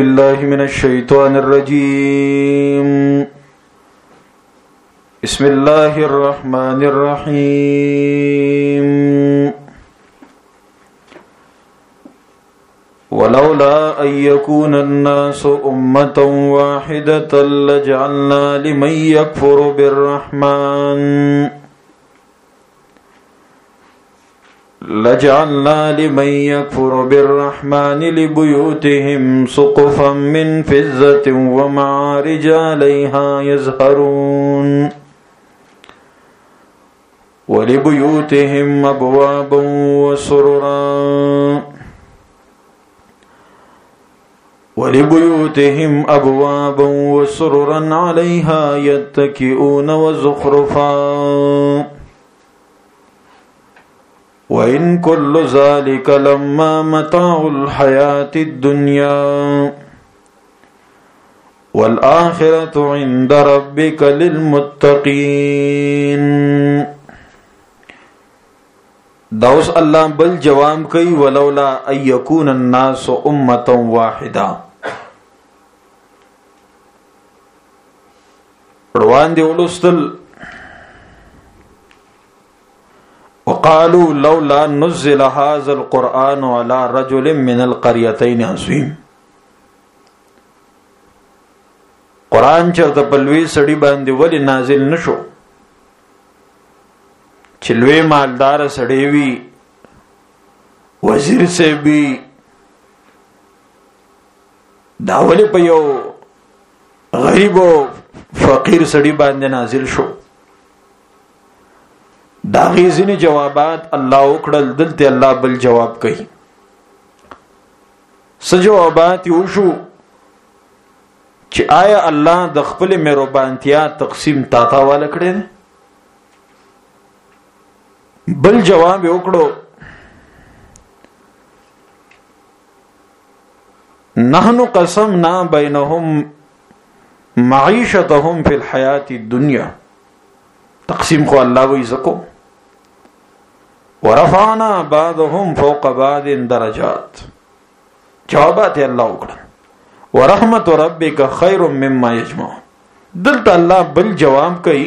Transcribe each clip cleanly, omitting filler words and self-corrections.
بالله من الشيطان الرجيم. بسم الله الرحمن الرحيم. ولولا أن يكون الناس أمة واحدة لجعلنا لمن يكفر بالرحمن لبيوتهم سقفا من فضة ومعارج عليها يظهرون ولبيوتهم أبوابا وسررا عليها يتكئون وزخرفا وإن كل ذلك لما متاع الحياة الدنيا والآخرة عند ربك للمتقين. داوس الله بل جواب کوي ولولا ان يكون الناس امة واحدة. روان دي ولستل وقالوا لولا نزل هذا القرآن على رجل من القريتين عظيم. قرآن چرته بلوي سړي باندې ولې نازل نشو چې لوی مالدار سړی وي، وزیر سے بھی داولی په یو غریب او فقیر سړی باندې نازل شو. دا غیزنی جوابات الله وکړل. دلته الله بل جواب کوي. څه جوابات یو شو چې آیا الله د خپل مهربانتیا تقسیم تاتا والا کړی دی؟ بل جواب وکړو نحنو قسمنا بینهم معیشتهم فی الحیات الدنیا. تقسیم خو الله وی زکو. ورفعنا بعضهم فوق بعض درجات. جوابات الله وکړه. ورحمت ربک خیر مما یجمعون. دلته الله بل جواب کوي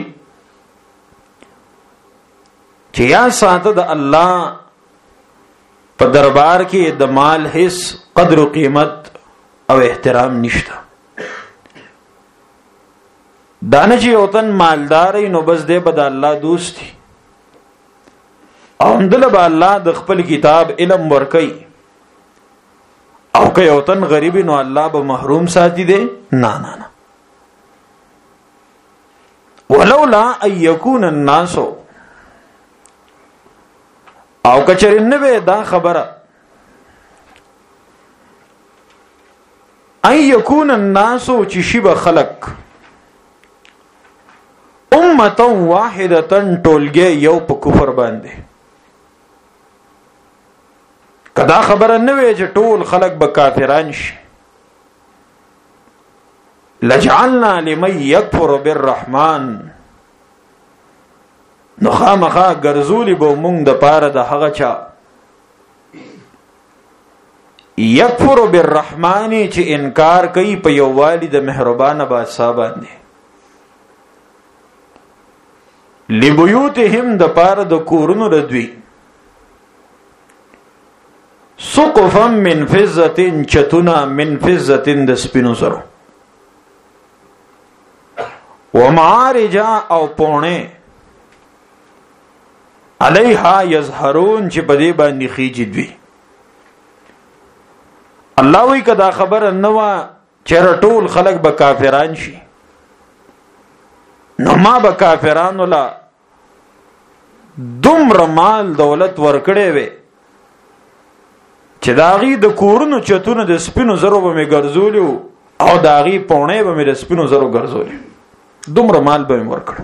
چې یا ساته د الله په دربار کې د مال هیڅ قدر و قیمت او احترام نشته. دانه چې یو تن مالدار نو بس دی به د الله دوستی او همدله به الله د خپل کتاب علم ورکي، او که یو تن غریب نو الله به محروم ساتي دی. نه ولولا ان يكون الناس، او کچر نوے دا خبره ان یکون الناس چی شب خلق امتا واحدتا ټولګي یو په کفر باندې. کدا خبره نوے چې ټول خلق به کافران شي لجعلنا لمن یکفر بالرحمن، نو خامخا ګرځولي به مونږ د پاره د هغه چا یکفر بالرحمن چې انکار کوي په یو والی د مهربان بادشاہ باندې. لبیوتهم د پاره د کورونو د دوی سقفا من فضة چتنا من فضة د سپینو زرو ومعارج او پونه علیها یظهرون چې په دې باندې خیجی دوی. الله وی کدا خبر نوا چر ټول خلق به کافران شي نو ما به کافرانو لا دومره مال دولت ورکړې وي چې داغي د کورونو چتونه د سپینو زرو به می ګرځولیو او داغي پونه به می د سپینو زرو ګرځولیو. دومره مال به می ورکړ.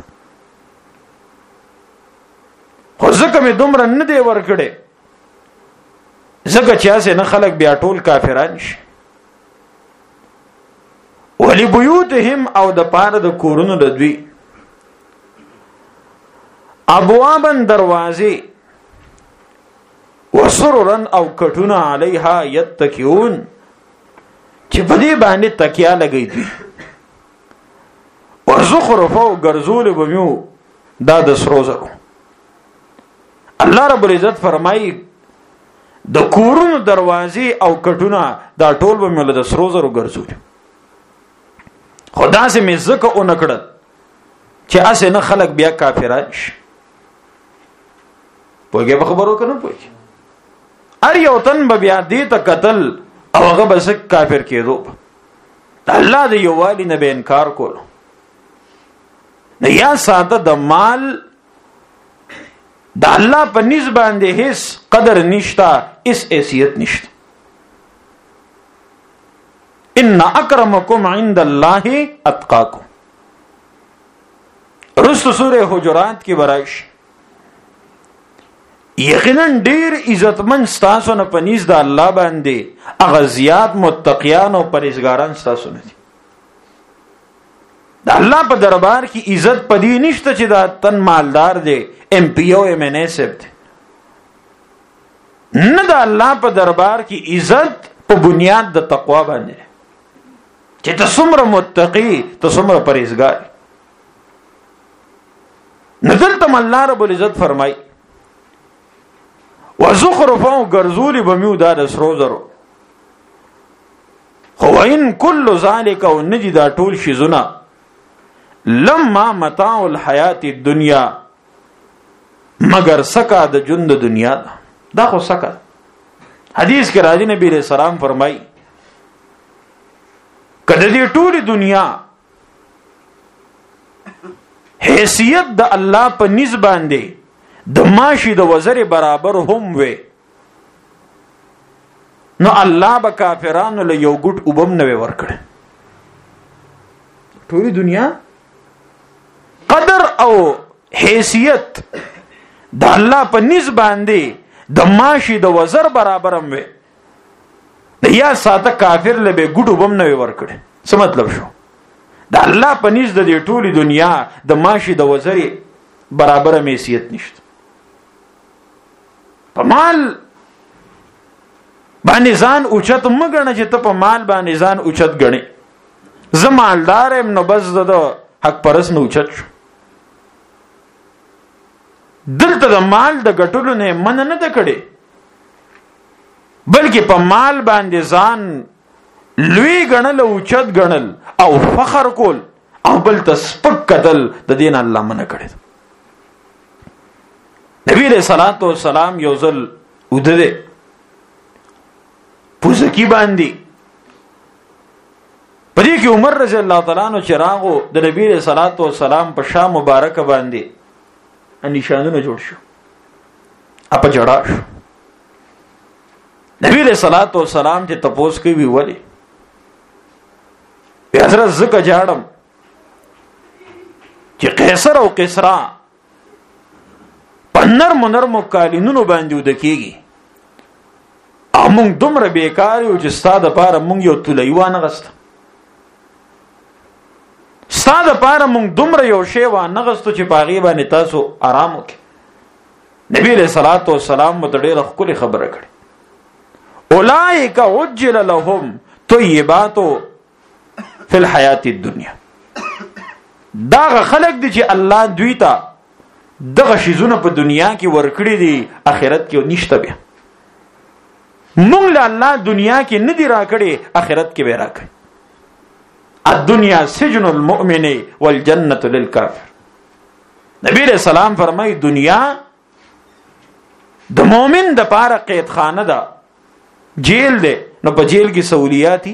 خو ځکه می دومره نه دی ورکړې ځکه چې اسه نه خلق بیا ټول کافران شي. ولی بیوتهم او د پاره د کورونو د دوی ابوابن دروازې وسررن او کټونه علیها یتکئون چې په دې باندې تکیا لګی دی وزخرفو ګرځول بمیو دا د سرو زرو. الله رب العزت فرمایي د کورونو دروازې او کټونه دا ټول به مل د سرو زرو ګرځول. خدا سي مې زکه اون کړل چې اسه نه خلق بیا کافران شي. پوهیږي په خبرو کنه پوهیږي ار یو تن به بیا دې ته قتل او هغه بس کافر کېدو. الله دې یو والی نه به انکار کولو. نه یا ساده د مال د الله په نسبت باندې هیڅ قدر نشتا، اس حیثیت نشتا. ان اکرمکم عند الله اتقاکم. رسو سورہ حجرات کی برائش یقینا ډیر عزتمن ستاسو نه پنيز د الله باندې اغزيات متقیان او پرهیزګاران ستاسو نه دي. د الله په دربار کې عزت پدې نشته چې دا تن مالدار دی ایم پی او ایم ان ایس دی. نه د الله په دربار کې عزت په بنیاد د تقوا باندې چې تصمر متقی تصمر پرهیزګار. نزلتم الله رب العزت فرمای وزخرفو غرزول بمیو دا د سرو زرو. خو ان کل ذالک او نجد ټول شی زنا لما متاع الحیات الدنیا مگر سکا د ژوند دنیا دا خو سکا. حدیث کې راځي نبی رسول سلام فرمای کله دې ټول دنیا حیثیت د الله په نسبت باندې د ماشي د وزر برابر هم وي نو الله به کافرانو له یو ګټ وبم نه ورکړي. ټول دنیا قدر او حیثیت د الله په نسبت باندې د ماشي د وزر برابر هم وي یا ساته کافر له به ګټ وبم نه ورکړي. څه مطلب شو؟ د الله په نس د ټولي دنیا د ماشي د وزري برابر حیثیت نشته. په مال باندې ځان اوچت مګنه چې ته په مال باندې ځان اوچت غني. زه مالدار ام نو بس د حق پرس نه اوچت شو. دلته د مال د ګټلو نه من نه د کړي بلکې په مال باندې ځان لوی غنل اوچت غنل او فخر کول او بل تسپک قتل د دین الله منع کړي. نبی علیہ الصلوۃ والسلام یو ځل ودره پوزکی باندې پدې کې عمر رضی الله تعالی عنہ چراغو د نبی علیہ الصلوۃ والسلام په شام مبارک باندې نشانونه جوړ شو اپ جړا شو. نبی علیہ الصلوۃ والسلام ته تپوس کوي ولی حضرت زکه جاړم چې قیصر او کسرا پنر منر مکالینونو باندې ودکیږي امون دومره بیکار یو چې ستاده پاره مونږ یو تلیوان غست ستاده پاره مونږ دومره یو شی وانه غستو چې پاغي باندې تاسو آرام وکړي. نبی علیہ الصلوۃ والسلام متډیره خپل خبره کړي اولئک عجل لهم طیبات فی الحیات الدنیا. دا خلق دي چې الله دوی ته دغه شیزونه په دنیا کې ورکړي دي آخرت کې نشته. بیا مونږ له الله دنیا کې نه دی راکړي آخرت کې به راکړي. الدنیا سجن المؤمن والجنة للکافر. نبی رسول سلام فرمای دنیا د مؤمن د پاره قید خانه ده جیل ده. نو په جیل کې سہولیاتي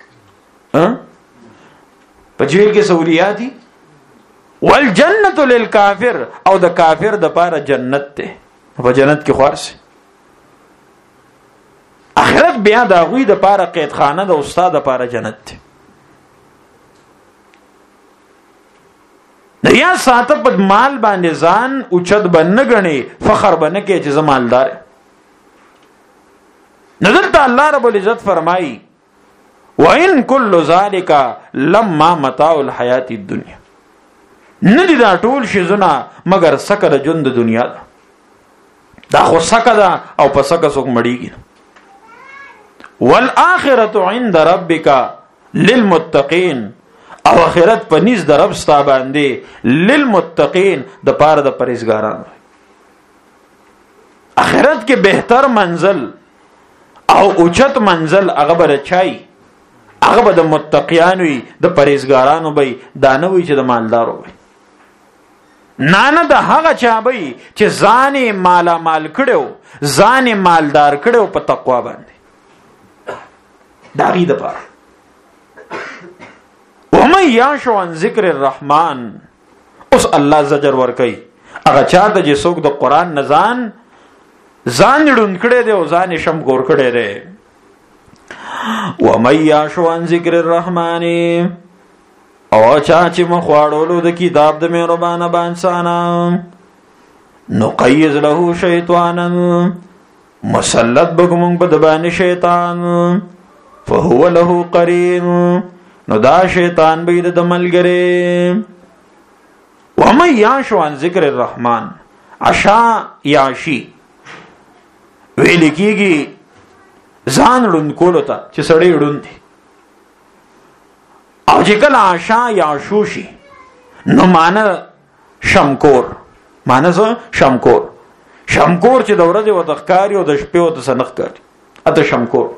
په جیل کې سہولیاتي والجنة للکافر او د کافر د پاره جنت ده په جنت کې خورسه. آخرت بیا د غوی د پاره قید خانه د استاد د پاره جنت ده. یا ساته په مال باندې ځان اوچت بنه غني فخر بنه کې چې زمالدار. نظرت الله رب العزت فرمایي وَإِن كُلُّ ذَلِكَ لَمَّا مَتَاعُ الْحَيَاةِ الدُّنْيَا. ندی دا ټول شیزونه مگر سکه د ژوند دنیا دا خو سکه ده او په سکه څوک مړیږي. والآخرة عند ربك للمتقين، او آخرت په نيز د رب ستا باندې للمتقین د پاره د پرهیزګارانو. آخرت کې بهتر منزل او اوچت منزل هغه به چای، هغه به د متقیانو وي، د پرهیزګارانو وي، دا نه وي چې د مالدارو وي. نه د هغه چا وي چې ځان مالا مال کړو، ځان مالدار کړو په تقوا باندې، دا غي د پاره. ومن یعش عن ذکر الرحمن، اوس الله زجر ور کوي هغه چاته چې څوک د قران نه ځان ډون کړي دی او ځان شم ګور کړي دی. ومن یعش عن ذکر الرحمن، او چا چې مخواړولو د کتاب د مهربان بانسانا، نقیض له شیطانا، مسلط بګمون په دبان شیطان، فهو له قرین، نو دا شیطان به د ملګری. ومن یعش عن ذکر الرحمن، عشا یعشی ویل کیږي ځان ړوند کولو ته چې سړی ړوند دی، او چې کله عشا یعشو شي نو معنی شمکور، معنی شمکور. شمکور چې د ورځې و د ښکاري او د شپې و د سنخ کاري، اته شمکور.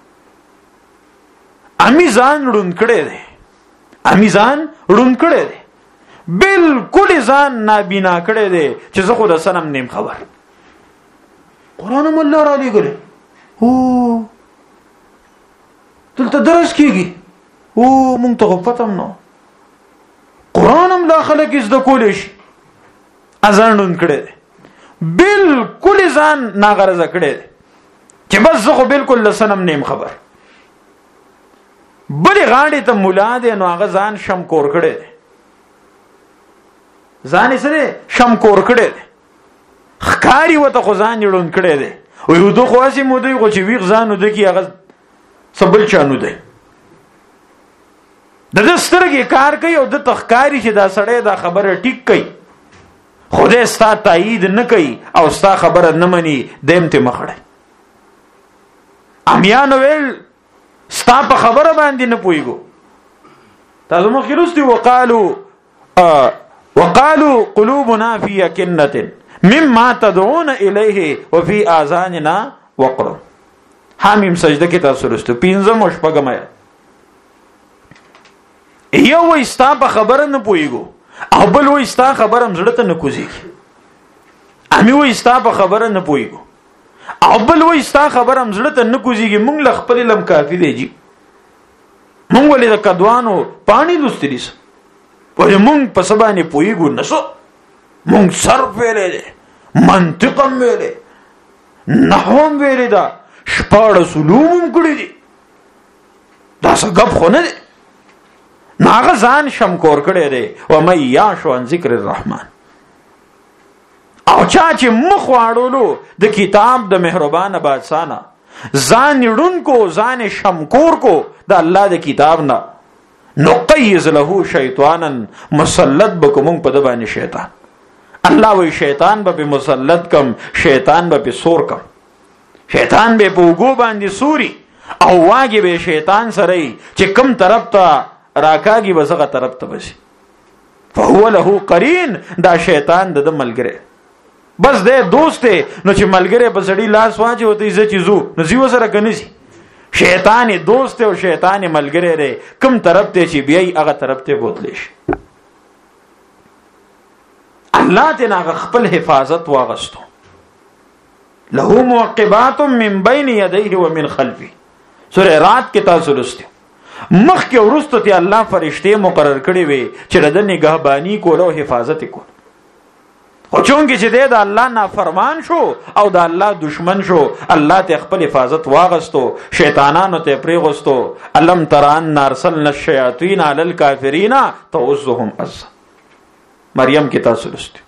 امی ځان ړوند کړی دی، امی ځان ړوند کړی دی، بالکل ځان نابینا کړی دی چې زه خو د سنم نیم خبر. قرآن مولا را لېږلی، او دلته درس کېږي، او مونږ ته خو پته هم نه، قرآن هم دا خلک زده کولی شي. ځان ړوند کړی دی، بالکل ځان ناغرضه کړی دی چې بس زه خو بالکل د سنم نیم خبر. بلی غاڑی تا مولا دے نو آغا ځان شم کور کڑے دے، ځان سره شم کور کڑے دے، خکاری و تا خو ځان جڑون کڑے دے، ویو دو خواسی مودی خو چی ویغ ځانو دے کی آغا سبل چانو دے. دا دسترگی کار کئی او دا تخکاری چی دا سڑے دا خبر ٹک کئی، خودے ستا تایید نکئی او ستا خبر نمانی دیم تی مخڑے. امیانو ویل ستا په خبره باندې نه پويګو. تاسو مخکې لوستي وقالوا قلوبنا في أكنة مما تدعون إليه وفي آذاننا وقر. حامیم سجده کې تاسو لوستو 15 او 16. یو وای ستا په خبره نه پويګو، او بل وای ستا خبره مزړه ته نه کوزيږي. امی وای ستا په خبره نه پويګو، او بل وای ستا خبر هم زړه ته نه کوزيږي. مونږ له خپل لم کافي دی جی، مونږ ولې د کدوانو پانی دوستري سه ولې مونږ په سبانه پويګو نسو. مونږ صرف ویلې دي، منطق هم ویلې، نحو هم ویلې دا، شپاړس علوم هم کړی دي، دا څه غب خو نه دی. ناغه ځان شم کور کړی دی. ومن یعش عن ذکر الرحمن، او چا چې مخ واړولو د کتاب د مهربان بادشاہ ځان ړوند کو، ځان شمکور کو د الله د کتاب نه، نقیض له شیطانا، مسلط بکوم په د باندې شیطان. الله وی شیطان به مسلط کم، شیطان به سور کم، شیطان به په وګو باندې سوري، او واګي به شیطان سره چې کم طرف ته راکاږي وسغه طرف ته بشي. فهو له قرین، دا شیطان د ملګری بس دے دوست ہے. نو چې ملګری په سړی لاس واچي وته عزت چیزو نو زیو سره کنيسي. شیطان دوست او شیطان ملګری دی، کوم طرف ته چې بیاي هغه طرف ته بوتلی شي. الله ته نه خپل حفاظت واغستو. له معقبات من بين يديه ومن خلفه. سورہ رات کې تاسو لوستي مخ کې ورستو ته الله فرشته مقرر کړی وي چې د نگهبانی کول او حفاظت کول. خو چونکه چې د الله نافرمان شو او د الله دشمن شو، الله ته خپل حفاظت واغستو، شیطانانو ته پریغستو. الم تران نارسلنا الشیاطین علی الکافرین تعوذهم عز. مریم کی تاسو لوستي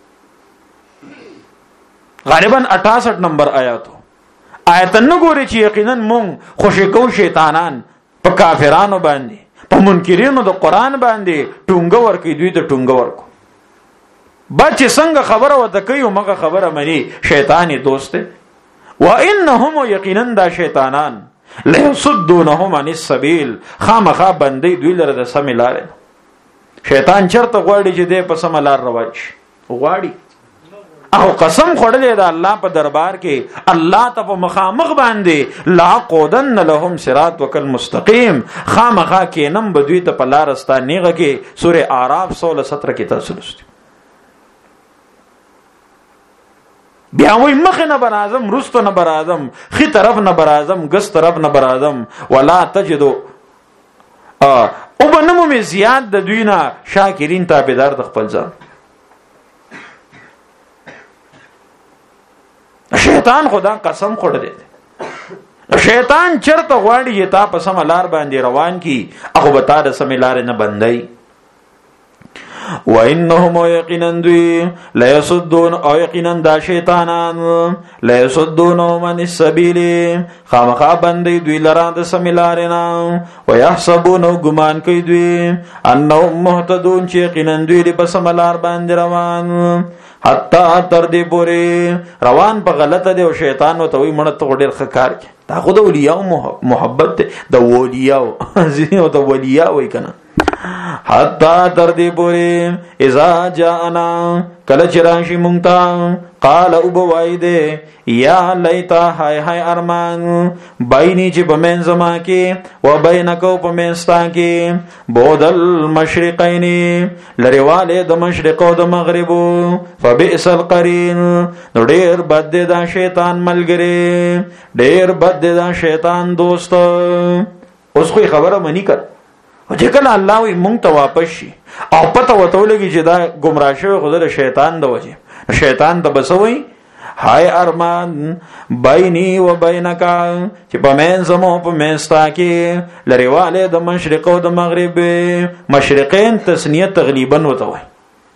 غالبا 68 نمبر آیاتو. آیت نو ګوري چې یقینا مونږ خوشی کو شیطانان په کافرانو باندې، په منکرینو د قران باندې ټونګ ورکې دوی ته ټونګ ورکو. بچ څنګه خبره وته کوي او مګه خبره مني، شیطان دوست دی. و انهم یقینا دا شیطانان ليصدونهم عن السبيل خامخا بندي دوی لره د سمې لارې. شیطان چرته غواړي چې دې په سم لار روان شي غواړي او قسم خوړلې ده الله په دربار کې الله ته په مخامخ باندې لا قودن لهم صراط وکل مستقیم خامخا کې نم بدوی ته په لار استا نیغه کې سوره اعراف 16-17 کې تاسو لوستئ. بیا وای مخ نه برازم رستو نه برازم خي طرف نه برازم ګس طرف نه برازم ولا تجدو او بنمو می زیاد د دوی نه شاکرین تابعدار د خپل ځان. شیطان خدا قسم خوړ دی. شیطان چرته غواړي تا په سم لار باندې روان کی هغه به تا د سم لار نه بندي. وانهم یقینا دوی لا یصدون او یقینا دا شیطانان لا یصدون من السبیل خامخا بندي دوی لرا د سم لار نه ويحسبون غمان کوي دوی انهم مهتدون چې یقینا دوی په سم لار باندې روان حتی تر دې پورې روان په غلطه دی او شیطان او توي مړ ته ډېر خکار کی دا خود اولیاء محبت د اولیاء زینو د اولیاء وای کنه حتی تر دې پورې اذا جاءنا کله چې راشي مونږ ته قال او بوایده یا لیتا هاي هاي ارمان بیني چې په من زما کې و بینکو په منستا کې بودل مشرقین لریواله د مشرق او د مغرب فبئس القرین نو ډیر بد دی دا شیطان ملګری ډیر بد دی دا شیطان دوست. اوس خو خبره منی کړ او چې کله الله وي مونږ ته واپس شي او پته وته ولګي چې دا گمراه شوی خو د شیطان د وجه شیطان ته بسوي هاي ارمان بیني و بینکا چې په من زمو په منستا کې لریواله د مشرق او د مغرب مشرقین تسنیه تغلیبا وته وي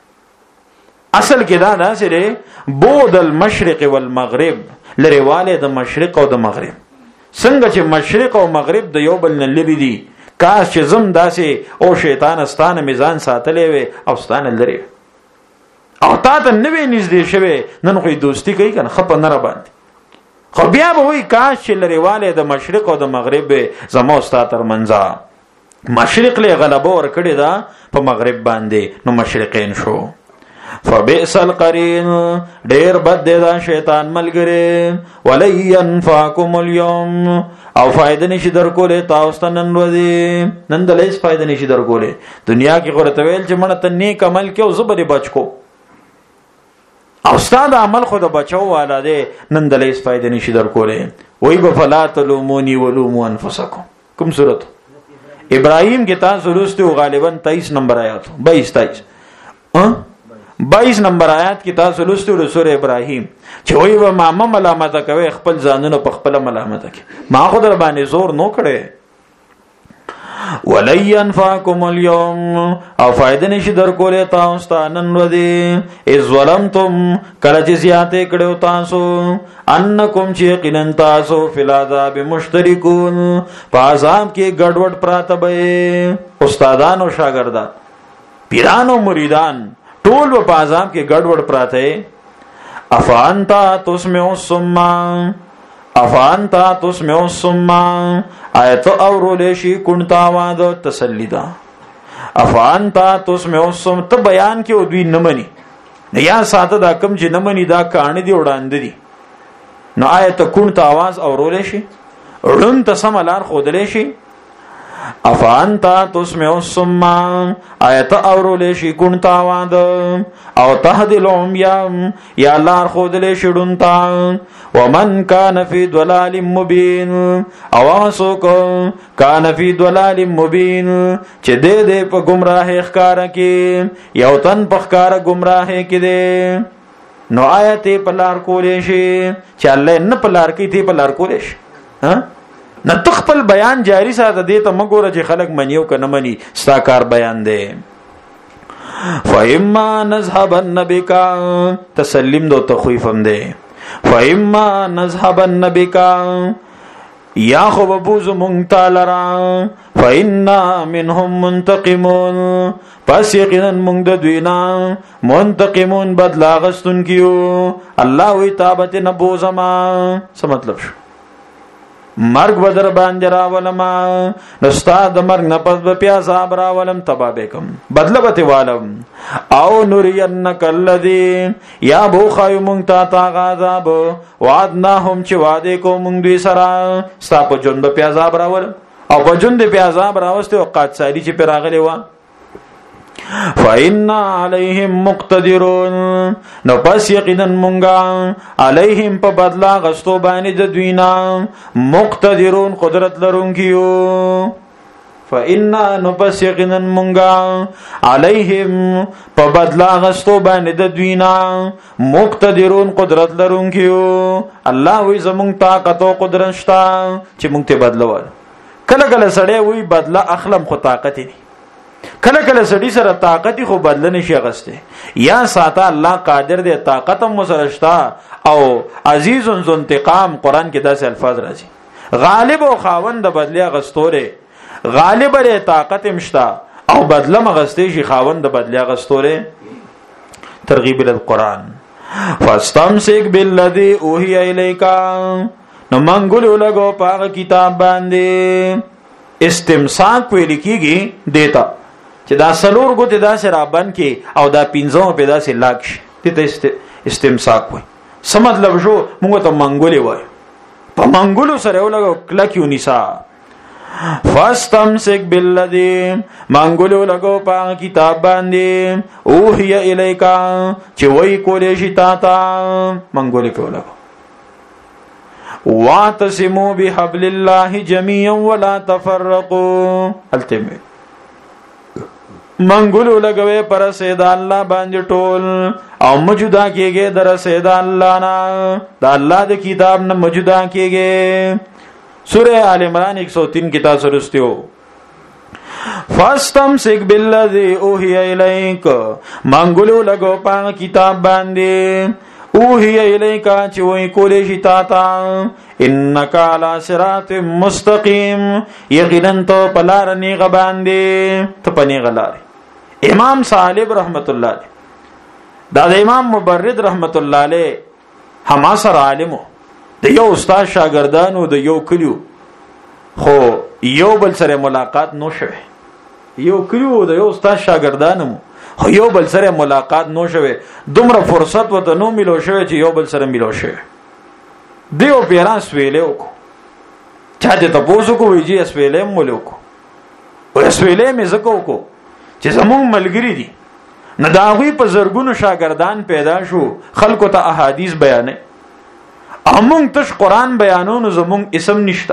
اصل کې دا داسې بود المشرق والمغرب لریواله د مشرق او د مغرب څنګه چې مشرق او مغرب د یو بل نه لري دي کاش چې زم داسې او شیطان استانه میزان ساتلې وي او استانه لري او تا ته نوې نږدې شوی نن خو دوستی کوي کنه خپ نه را باندې خو بیا به وای کاش چې لريواله د مشرق او د مغرب زمو استا تر منځه مشرق له غلبه ور کړی دا په مغرب باندې نو مشرقین شو. فبئس القرین ډیر بد دی دا شیطان ملګری ولن ينفعكم اليوم او فائدہ نشي درکولې تاسو ته نن ورځې نن د لیس فائدہ نشي درکولې دنیا کې غوړته ویل چې مړه ته نیک عمل کې او زبر بچ کو او استاد عمل خو د بچو والا دی نن د لیس فائدہ نشي درکولې وای په فلا تلومونی ولوموا انفسکم کوم سورۃ ابراهیم کې تاسو لوستو غالبا 23 نمبر آیات 22 نمبر آیات کې تاسو لوستو د سورې ابراهیم چې وای و ما ملامت کوي خپل ځانونه په خپل ملامت کوي ما خو در باندې زور نو کړي ولن ينفعكم اليوم او فائدہ نشي درکولې تاسو ته نن ودی از ظلمتم کله چې زیاته کړو تاسو انکم چې قلن تاسو فل عذاب مشترکون په عذاب کې ګډوډ پراته به استادان او شاګردان پیران او مریدان ټول په عذاب کې ګډوډ پراته افانتا تسمعوا الصم افانتا تسمعوا الصم آیت اورول شي کونتا واد تسلیدا افانتا تسمعوا الصم ته بیان کې او دوی نمنې یا ساته دا کم چې نمنې دا کان دي وړاندې دي نو آیت کونتا आवाज اورول شي ړوند ته سملار خودلې شي افانتا تسمعوا الصم آیت اورول شي کونتا واد او تهدلهم یا لار خودلې شډونتا ومن کان فی ضلال مبین او اسوک کان فی ضلال مبین چې دې په گمراه ښکارا کې یو تن په ښکارا گمراه کې دې نو آیت په لار کولې شي چې الله نه په لار کې تی په لار کولې شي ها نه تخپل بیان جاری ساته دې ته مګوره چې خلک منیو کنه منی ساکار بیان دی فإما نذهبن بك تسلیم دو تخویفم دی فإما نذهبن بك یا خو بوز مونږ تعالی را فإنا منهم منتقمون پس یقینا مونږ د دوی نه منتقمون بدلا غستون کیو الله وی تابت نه بوزما څه مطلب شو مرگ بدر باندې راولما نستا د مرگ نه پس به عذاب راولم تبا بكم بدله به والم او نرینک الذی یا بو خای مونږ تا عذاب وعدناهم چې وعده کو مونږ دوی سره ستا په جون به عذاب راولم او په جون د عذاب راوسته او قادساری چې پیراغلی و فإنا عليهم مقتدرون نو پس یقینا مونږه علیهم په بدلا غستو باندې د دوینا مقتدرون قدرت لرونکیو فإنا نو پس یقینا مونږه علیهم په بدلا غستو باندې د دوینا مقتدرون قدرت لرونکیو الله وی زمونږ طاقت او قدرت شته چې مونږ ته بدلول کله کله سړی وی بدلا اخلم خو طاقت نه کله کله سړی سره طاقت خو بدل نشي غسته یا ساته الله قادر دی طاقت هم سره شتا او عزیز ذو انتقام قران کې داسې الفاظ راځي غالب او خاوند بدلی غستوره غالب لري طاقت مشتا او بدله مغسته شي خاوند بدلی غستوره ترغیب القران فاستمسک بالذی اوحی الیک نو منګولو لګو پاک کتاب باندې استمساک ویل کیږي دیتا چې دا سلور ګوتې دا سره بند کې او دا پینځو په داسې لاک شي ته استمساک وای څه مطلب شو موږ ته منګولې وای په منګولو سره ولګو کلکیو نساء فاستمسک بالذی منګولو لګو په کتاب باندې اوحی الیکا چې وای کولې شي تا منګولې کولګو واعتصموا بحبل الله جميعا ولا تفرقوا التمه منګولو لګوي پر سید الله باندې ټول او موجوده کېږي در سید الله نه د الله د کتاب نه موجوده کېږي سوره ال عمران 103 کې تاسو ورستیو فاستمسک بالذی اوحی الیک منګولو لګو په کتاب باندې اوحی الیکا چې وای کولې شي تا انک علی صراط مستقیم یقینا ته پلار نه غباندې ته پنی غلار امام صالح رحمت الله علیه دا د امام مبرد رحمت الله علیه هم سره عالمو د یو استاد شاګردانو د یو کلیو خو یو بل سره ملاقات نو شوه یو کلیو د یو استاد شاګردانو خو یو بل سره ملاقات نو شوه دومره فرصت وته نو ملو شوه چې یو بل سره ملو شوه دیو پیران سویلې وکړو چا ته تاسو کو ویجی سویلې مولو کو او سویلې مې زکو کو چې زمون ملګری دي نه داوی په زرګونو شاګردان پیدا شو خلکو ته احادیث بیانې امون تش قران بیانونو زمون اسم نشته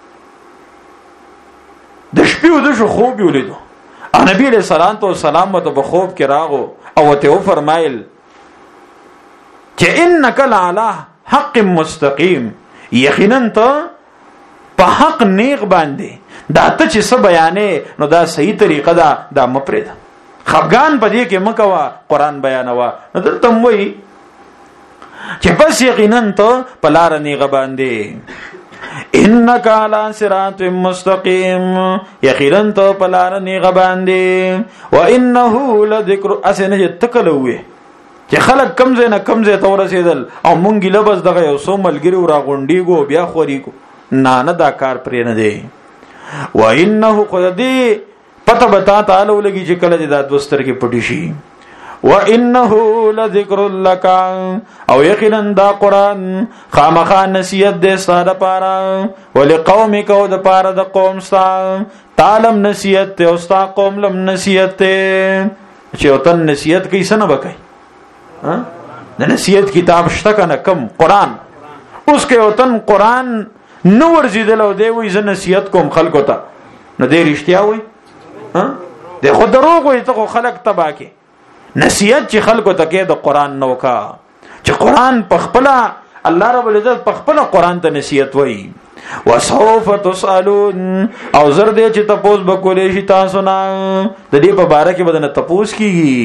د شپې د شو خوب ولیدو نبی علیہ السلام ته په خوب کې راغو او ته فرمایل چې انک لعلی حق مستقیم یقینا ته په حق نیغ باندې دا ته چې څه بیانې نو دا صحیح طریقه ده دا مپرید خفغان پدې کې مکوا قران بیانوا نو دلته وایي چې پس یقینا ته په لار نیغ باندې انک علی صراط مستقیم یقینا ته په لار نیغ باندې وانه لذکر اسنه تکلوه چې خلک کمزې نه کمزې ته ورسېدل او مونږ لبس دغه یو څو ملګری را غونډیګو بیا خوريګو نه دا کار پرې نه دی وانه قدی پته بتا تعالی لګي چې کله د دوستر کې پټی شي وانه لذکر لک او یقینا دا قران خامخا نصیحت دې ستاره پاره ولقومک او د پاره د قوم ستا تعلم نصیحت ته او ستا قوم لم نصیحت ته چې او تن نصیحت کوي سن وکي د نصیحت کتاب شته کنه کم قران اوس کې او تن قران نو ورزیدل او دی وې ز نصیحت کوم خلکو ته نو دې رښتیا وې د خود دروغ وې ته خلک تبا کې نصیحت چې خلکو ته کې د قران نو کا چې قران پخپلا الله رب العزت پخپلا قران ته نصیحت وې وسوف تسالون او زر دې چې تاسو به کولې شي تاسو نه د دې په باره کې بدن تاسو کیږي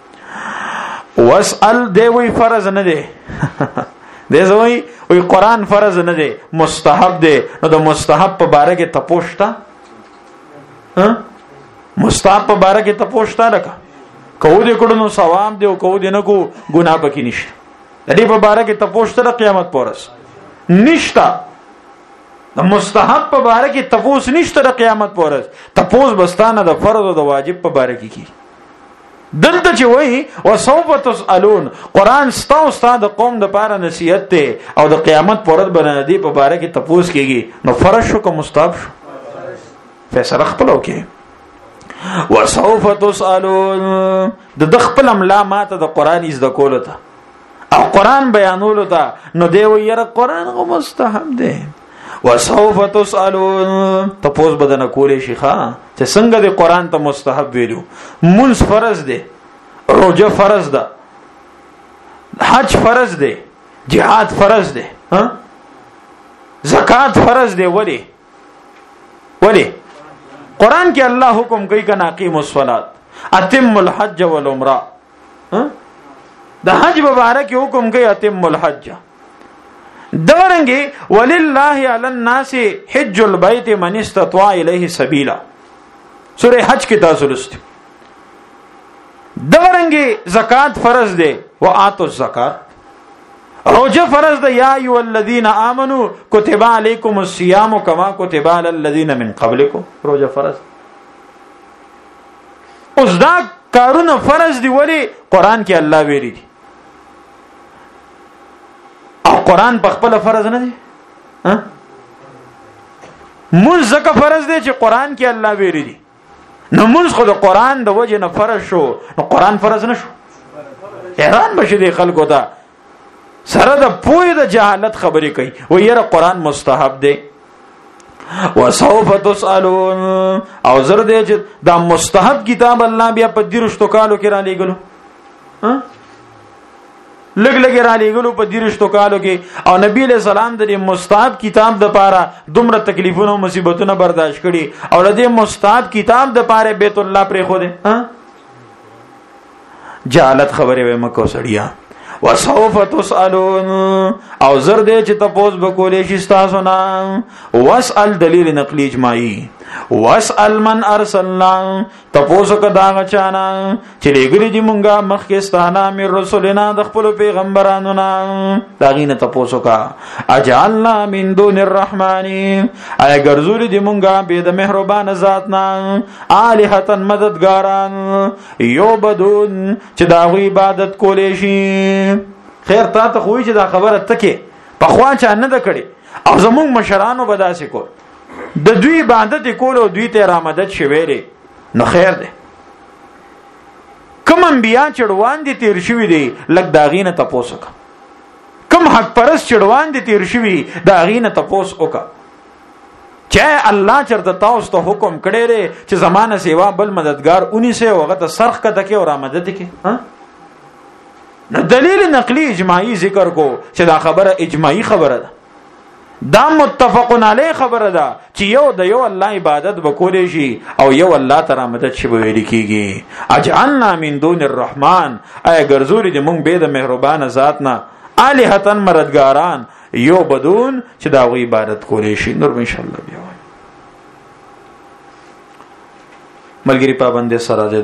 واسال دی وی فرض نه دی دی زوی وی قران فرض نه دی مستحب دی نو د مستحب په باره کې تپوشتا مستحب په باره کې تپوشتا لکه کو دې کړه نو ثواب دی او کو دې نه کو ګناه پکې نشته د دې په باره کې تپوشتا د قیامت پورس نشتا د مستحب په باره کې تپوس نشته د قیامت پر ورځ. تپوس بستانه د فرض او د واجب په باره کې کی. دلته چې وایي وسوف تسالون، قران ستا او ستا د قوم د پاره نصیحت ته او د قیامت پر ورځ باندې په باره کې تپوس کیږي. نو فرض شو که مستحب شو؟ فیصله خپل وکړي. وسوف تسالون د خپل املا ماته د قران از د کول ته او قران بیانولو ته، نو دی ویره قران غو مستحب دی. وسوف تسالون تپوس بدن کولې شي ښا چې څنګه د قران ته مستحب ویلو. منځ فرض دی، روزه فرض ده، حج فرض دی، جهاد فرض دی، زکات فرض دی. ولی قران کې الله حکم کوي کنا اقیموا الصلاة اتم الحج والعمره. د حج مبارک حکم کوي اتم الحج. دورنګي ولله علی الناس حج البيت من استطاع الیه سبیلا، سوره حج کې تاسو لستو. دورنګي زکات فرض دی واتوا الزکات. روزه فرض ده یا ایها الذین آمنوا کتب علیکم الصیام کما کتب علی الذین من قبلکم. روزه فرض. اوس دا کارونه فرض دی ولی قران کې الله ویری دی او قران په خپل فرض نه دی. مونږ زکه فرض دی چې قران کې الله ویری دی. نو مونږ خو د قران د وجه نه فرض شو، نو قران فرض نشو. حیران بشي دی خلکو ته سره د پوی د جهالت خبرې کوي و یره قران مستحب دی. وسوف تسالون او زر دې چې دا مستحب کتاب الله بیا په 30 کالو کې را لېګلو، لګ را لېګلو په 30 کالو کې. او نبی له سلام د مستحب کتاب د پاره دومره تکلیفونه او مصیبتونه برداشت کړي او د مستحب کتاب د پاره بیت الله پرې خو دې جهالت خبرې وې مکو سړیا. وسوف تسالون او زر دې چې تاسو به کولې شي تاسو نه. واسال دلیل نقلی اجماعي. واسال من ارسلنا تاسو کدا غچانا چې لګري دي مونږه مخکې ستانه مې رسولنا د خپل پیغمبرانو نه داغینه تاسو کا اجعلنا من دون الرحمن اي ګرځول دي مونږه به د مهربان ذات نه الہتن مددګاران یوبدون چې دا عبادت کولې شي. خیر تا ته خوې چې دا خبره تکي په خوا چا نه د کړي او زموږ مشرانو بداسې کو د دوی عبادت کول او دوی ته را مدد شوي لري. نو خیر ده کوم انبیا چړوان دي تیر شوي دي لګ داغینه تپوسه کوم حق پرس چړوان دي تیر شوي داغینه تپوس وکا چې الله چرته تاسو ته حکم کړی لري چې زمانه سیوا بل مددگار 19 وخت سرخ کته کې او را مدد کې. نو دلیل نقلی اجماعی ذکر کو چې دا خبره اجماعی خبره ده، دا متفقن علی خبره ده چې یو د یو الله عبادت وکولې شي او یو الله تعالی مدد شي ویل کیږي. اجعلنا من دون الرحمن ای ګرځولې د مونږ به د مهربان ذات نه الہتن مددګاران یو بدون چې دا غو عبادت کولې شي. نور ان شاء الله بیا ملګری پابند سره